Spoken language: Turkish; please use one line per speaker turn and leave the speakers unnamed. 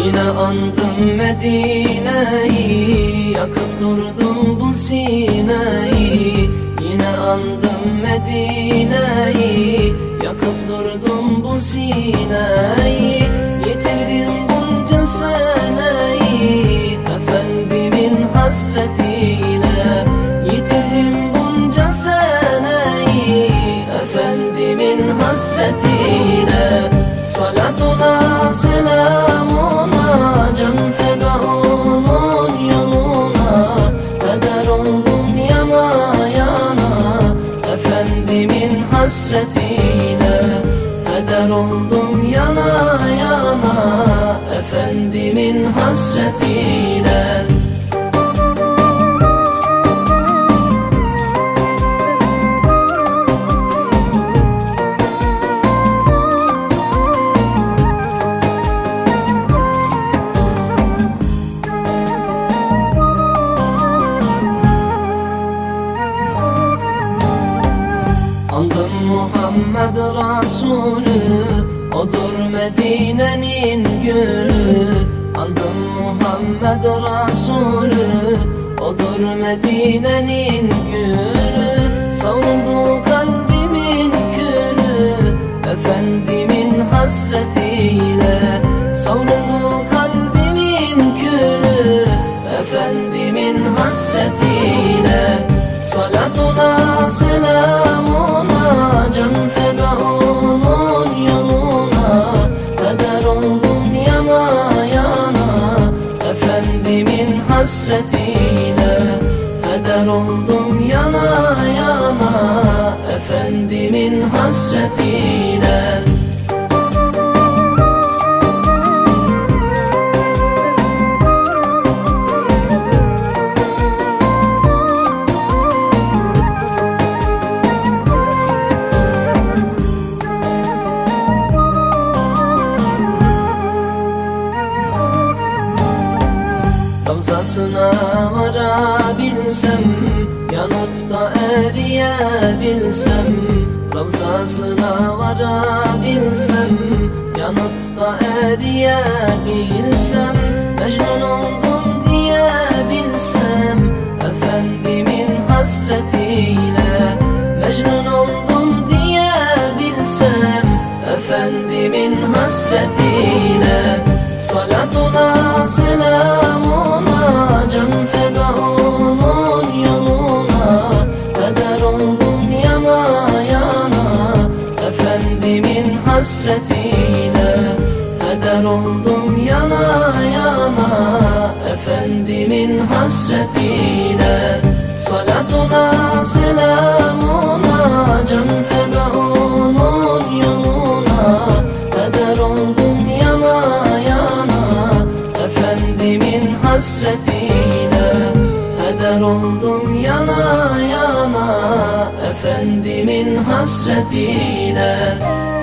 Yine andım Medine'yi, yakıp durdum bu sineyi. Yine andım Medine'yi, yakıp durdum bu sineyi. Yitirdim bunca seneyi, Efendimin hasretiyle. Yitirdim bunca seneyi, Efendimin hasretiyle. Salatuna selamuna, can feda onun yoluna. Heder oldum yana yana, Efendimin hasretiyle. Heder oldum yana yana, Efendimin hasretiyle. Andım Muhammed Resulü, odur Medine'nin gülü. Andım Muhammed Resulü, odur Medine'nin gülü. Savruldu kalbimin külü, Efendimin hasretiyle. Savruldu kalbimin külü, Efendimin hasretiyle. Salatuna selamuna, can feda onun yoluna. Heder oldum yana yana, Efendimin hasretiyle. Heder oldum yana yana, Efendimin hasretiyle. Ravzasına varabilsem, yanıp da eriyebilsem. Ravzasına varabilsem, yanıp da eriyebilsem. Mecnun oldum diyebilsem, Efendimin hasretiyle. Mecnun oldum diyebilsem, Efendimin hasretiyle. Salatuna selamuna, can feda onun yoluna. Heder oldum yana yana, Efendimin hasretiyle. Heder oldum yana yana, Efendimin hasretiyle. Salatuna selamuna, can feda onun yoluna. Heder oldum yana yana, Efendimin hasretiyle. Heder oldum yana yana, Efendimin hasretiyle.